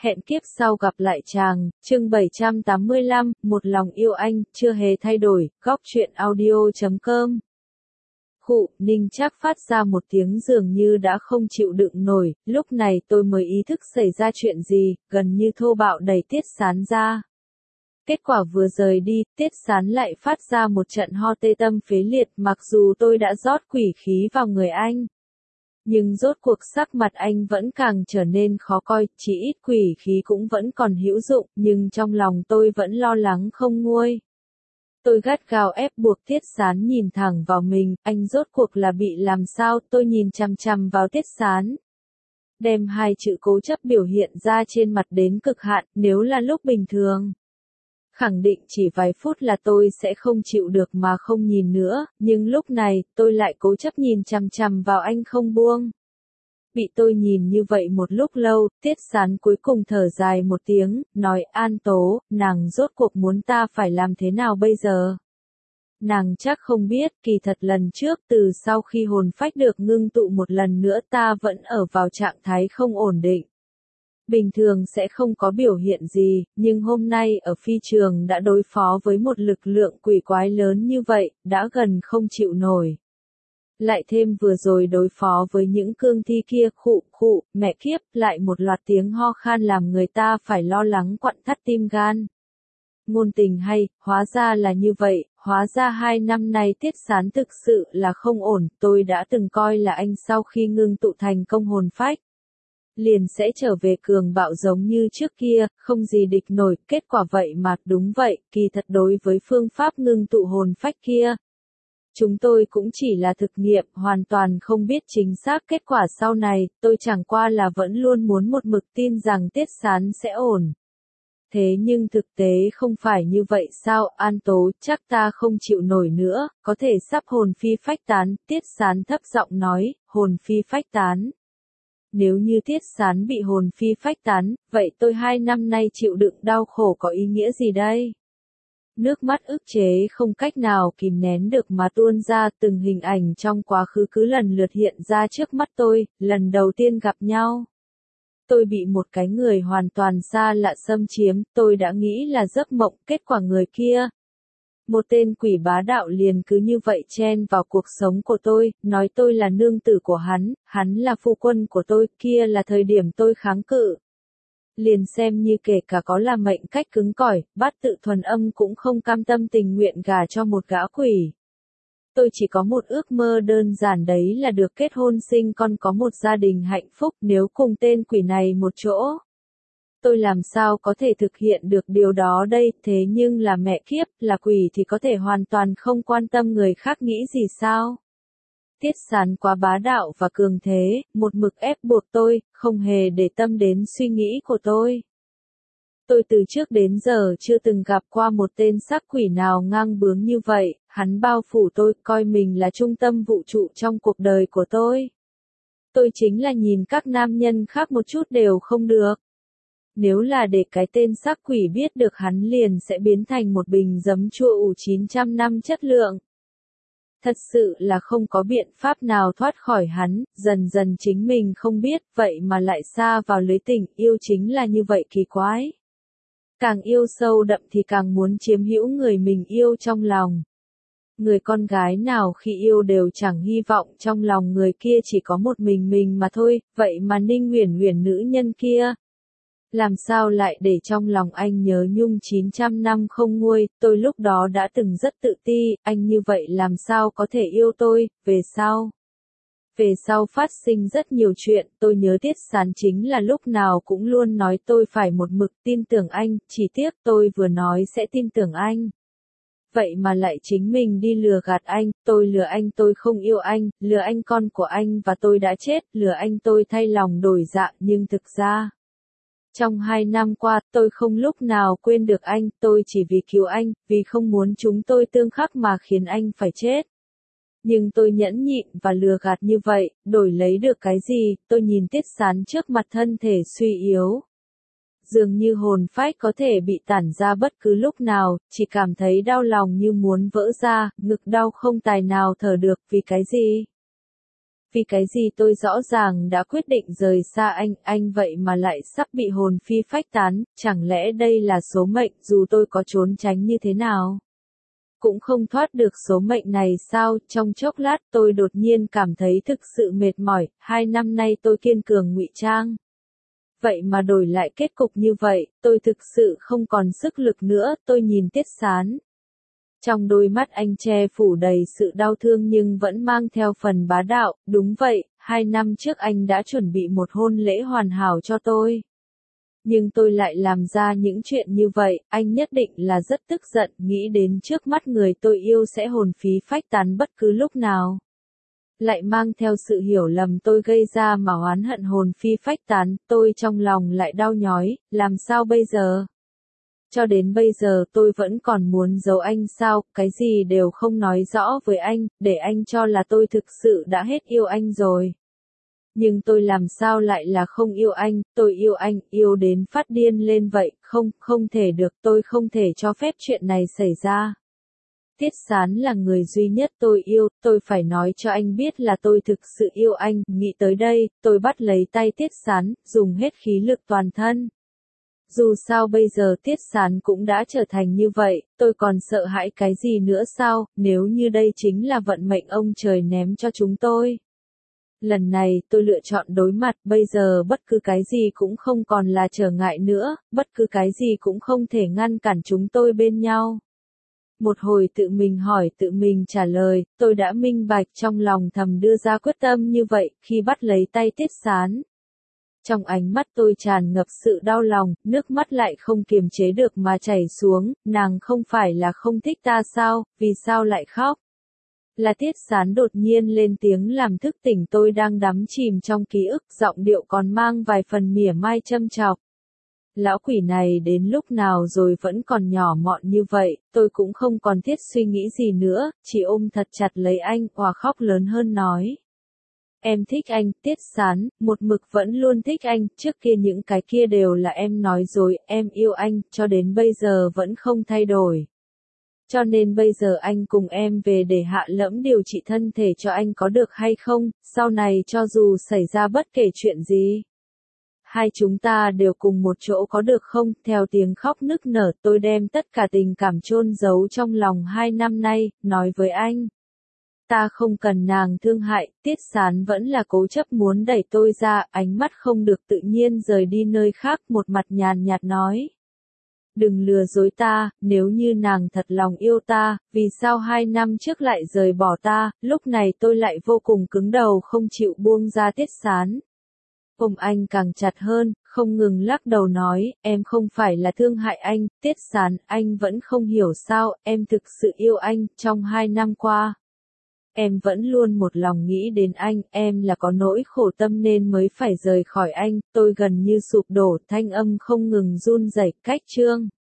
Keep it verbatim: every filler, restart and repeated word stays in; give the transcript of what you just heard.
hẹn kiếp sau gặp lại chàng, chương bảy trăm tám mươi lăm, một lòng yêu anh, chưa hề thay đổi, góc truyện audio chấm com. Khụ, Ninh Trác phát ra một tiếng dường như đã không chịu đựng nổi, lúc này tôi mới ý thức xảy ra chuyện gì, gần như thô bạo đẩy Tiết Sán ra. Kết quả vừa rời đi, Tiết Sán lại phát ra một trận ho tê tâm phế liệt, mặc dù tôi đã rót quỷ khí vào người anh. Nhưng rốt cuộc sắc mặt anh vẫn càng trở nên khó coi, chỉ ít quỷ khí cũng vẫn còn hữu dụng, nhưng trong lòng tôi vẫn lo lắng không nguôi. Tôi gắt gao ép buộc Tiết Sán nhìn thẳng vào mình, anh rốt cuộc là bị làm sao, tôi nhìn chằm chằm vào Tiết Sán. Đem hai chữ cố chấp biểu hiện ra trên mặt đến cực hạn, nếu là lúc bình thường. Khẳng định chỉ vài phút là tôi sẽ không chịu được mà không nhìn nữa, nhưng lúc này, tôi lại cố chấp nhìn chằm chằm vào anh không buông. Bị tôi nhìn như vậy một lúc lâu, Tiết Sán cuối cùng thở dài một tiếng, nói An Tố, nàng rốt cuộc muốn ta phải làm thế nào bây giờ? Nàng chắc không biết, kỳ thật lần trước từ sau khi hồn phách được ngưng tụ một lần nữa ta vẫn ở vào trạng thái không ổn định. Bình thường sẽ không có biểu hiện gì, nhưng hôm nay ở phi trường đã đối phó với một lực lượng quỷ quái lớn như vậy, đã gần không chịu nổi. Lại thêm vừa rồi đối phó với những cương thi kia, khụ khụ, mẹ kiếp, lại một loạt tiếng ho khan làm người ta phải lo lắng quặn thắt tim gan. Ngôn tình hay, hóa ra là như vậy, hóa ra hai năm nay Tiết Sán thực sự là không ổn, tôi đã từng coi là anh sau khi ngưng tụ thành công hồn phách. Liền sẽ trở về cường bạo giống như trước kia, không gì địch nổi, kết quả vậy mà, đúng vậy, kỳ thật đối với phương pháp ngưng tụ hồn phách kia. Chúng tôi cũng chỉ là thực nghiệm, hoàn toàn không biết chính xác kết quả sau này, tôi chẳng qua là vẫn luôn muốn một mực tin rằng Tiết Sán sẽ ổn. Thế nhưng thực tế không phải như vậy sao, An Tố, chắc ta không chịu nổi nữa, có thể sắp hồn phi phách tán, Tiết Sán thấp giọng nói, hồn phi phách tán. Nếu như Tiết Sán bị hồn phi phách tán, vậy tôi hai năm nay chịu đựng đau khổ có ý nghĩa gì đây? Nước mắt ức chế không cách nào kìm nén được mà tuôn ra, từng hình ảnh trong quá khứ cứ lần lượt hiện ra trước mắt tôi, lần đầu tiên gặp nhau. Tôi bị một cái người hoàn toàn xa lạ xâm chiếm, tôi đã nghĩ là giấc mộng, kết quả người kia. Một tên quỷ bá đạo liền cứ như vậy chen vào cuộc sống của tôi, nói tôi là nương tử của hắn, hắn là phu quân của tôi, kia là thời điểm tôi kháng cự. Liền xem như kể cả có là mệnh cách cứng cỏi, Bát Tự Thuần Âm cũng không cam tâm tình nguyện gả cho một gã quỷ. Tôi chỉ có một ước mơ đơn giản đấy là được kết hôn sinh con có một gia đình hạnh phúc, nếu cùng tên quỷ này một chỗ. Tôi làm sao có thể thực hiện được điều đó đây, thế nhưng là mẹ kiếp, là quỷ thì có thể hoàn toàn không quan tâm người khác nghĩ gì sao? Tiết Sán quá bá đạo và cường thế, một mực ép buộc tôi, không hề để tâm đến suy nghĩ của tôi. Tôi từ trước đến giờ chưa từng gặp qua một tên sắc quỷ nào ngang bướng như vậy, hắn bao phủ tôi, coi mình là trung tâm vũ trụ trong cuộc đời của tôi. Tôi chính là nhìn các nam nhân khác một chút đều không được. Nếu là để cái tên sắc quỷ biết được hắn liền sẽ biến thành một bình giấm chua ủ chín trăm năm chất lượng. Thật sự là không có biện pháp nào thoát khỏi hắn, dần dần chính mình không biết, vậy mà lại xa vào lưới tình, yêu chính là như vậy kỳ quái. Càng yêu sâu đậm thì càng muốn chiếm hữu người mình yêu trong lòng. Người con gái nào khi yêu đều chẳng hy vọng trong lòng người kia chỉ có một mình mình mà thôi, vậy mà Ninh Uyển Uyển nữ nhân kia. Làm sao lại để trong lòng anh nhớ nhung chín trăm năm không nguôi, tôi lúc đó đã từng rất tự ti, anh như vậy làm sao có thể yêu tôi, về sau. Về sau phát sinh rất nhiều chuyện, tôi nhớ Tiết Sán chính là lúc nào cũng luôn nói tôi phải một mực tin tưởng anh, chỉ tiếc tôi vừa nói sẽ tin tưởng anh. Vậy mà lại chính mình đi lừa gạt anh, tôi lừa anh tôi không yêu anh, lừa anh con của anh và tôi đã chết, lừa anh tôi thay lòng đổi dạ, nhưng thực ra. Trong hai năm qua, tôi không lúc nào quên được anh, tôi chỉ vì cứu anh, vì không muốn chúng tôi tương khắc mà khiến anh phải chết. Nhưng tôi nhẫn nhịn và lừa gạt như vậy, đổi lấy được cái gì, tôi nhìn Tiết Sán trước mặt thân thể suy yếu. Dường như hồn phách có thể bị tản ra bất cứ lúc nào, chỉ cảm thấy đau lòng như muốn vỡ ra, ngực đau không tài nào thở được, vì cái gì? vì cái gì tôi rõ ràng đã quyết định rời xa anh, anh vậy mà lại sắp bị hồn phi phách tán, chẳng lẽ đây là số mệnh, dù tôi có trốn tránh như thế nào cũng không thoát được số mệnh này sao? Trong chốc lát tôi đột nhiên cảm thấy thực sự mệt mỏi, hai năm nay tôi kiên cường ngụy trang. Vậy mà đổi lại kết cục như vậy, tôi thực sự không còn sức lực nữa, tôi nhìn Tiết Sán. Trong đôi mắt anh che phủ đầy sự đau thương nhưng vẫn mang theo phần bá đạo, đúng vậy, hai năm trước anh đã chuẩn bị một hôn lễ hoàn hảo cho tôi. Nhưng tôi lại làm ra những chuyện như vậy, anh nhất định là rất tức giận, nghĩ đến trước mắt người tôi yêu sẽ hồn phí phách tán bất cứ lúc nào. Lại mang theo sự hiểu lầm tôi gây ra mà oán hận hồn phi phách tán, tôi trong lòng lại đau nhói, làm sao bây giờ? Cho đến bây giờ tôi vẫn còn muốn giấu anh sao, cái gì đều không nói rõ với anh, để anh cho là tôi thực sự đã hết yêu anh rồi. Nhưng tôi làm sao lại là không yêu anh, tôi yêu anh, yêu đến phát điên lên vậy, không, không thể được, tôi không thể cho phép chuyện này xảy ra. Tiết Sán là người duy nhất tôi yêu, tôi phải nói cho anh biết là tôi thực sự yêu anh, nghĩ tới đây, tôi bắt lấy tay Tiết Sán, dùng hết khí lực toàn thân. Dù sao bây giờ Tiết Sán cũng đã trở thành như vậy, tôi còn sợ hãi cái gì nữa sao, nếu như đây chính là vận mệnh ông trời ném cho chúng tôi. Lần này tôi lựa chọn đối mặt, bây giờ bất cứ cái gì cũng không còn là trở ngại nữa, bất cứ cái gì cũng không thể ngăn cản chúng tôi bên nhau. Một hồi tự mình hỏi tự mình trả lời, tôi đã minh bạch trong lòng thầm đưa ra quyết tâm như vậy, khi bắt lấy tay Tiết Sán. Trong ánh mắt tôi tràn ngập sự đau lòng, nước mắt lại không kiềm chế được mà chảy xuống, nàng không phải là không thích ta sao, vì sao lại khóc? Là Tiết Sán đột nhiên lên tiếng làm thức tỉnh tôi đang đắm chìm trong ký ức, giọng điệu còn mang vài phần mỉa mai châm chọc. Lão quỷ này đến lúc nào rồi vẫn còn nhỏ mọn như vậy, tôi cũng không còn thiết suy nghĩ gì nữa, chỉ ôm thật chặt lấy anh, òa khóc lớn hơn nói. Em thích anh, Tiết Sán, một mực vẫn luôn thích anh, trước kia những cái kia đều là em nói rồi, em yêu anh, cho đến bây giờ vẫn không thay đổi. Cho nên bây giờ anh cùng em về để hạ lẫm điều trị thân thể cho anh có được hay không, sau này cho dù xảy ra bất kể chuyện gì. Hai chúng ta đều cùng một chỗ có được không, theo tiếng khóc nức nở tôi đem tất cả tình cảm chôn giấu trong lòng hai năm nay, nói với anh. Ta không cần nàng thương hại, Tiết Sán vẫn là cố chấp muốn đẩy tôi ra, ánh mắt không được tự nhiên rời đi nơi khác, một mặt nhàn nhạt nói. Đừng lừa dối ta, nếu như nàng thật lòng yêu ta, vì sao hai năm trước lại rời bỏ ta, lúc này tôi lại vô cùng cứng đầu không chịu buông ra Tiết Sán. Ôm anh càng chặt hơn, không ngừng lắc đầu nói, em không phải là thương hại anh, Tiết Sán, anh vẫn không hiểu sao, em thực sự yêu anh, trong hai năm qua. Em vẫn luôn một lòng nghĩ đến anh, em là có nỗi khổ tâm nên mới phải rời khỏi anh, tôi gần như sụp đổ, thanh âm không ngừng run rẩy, cách chương.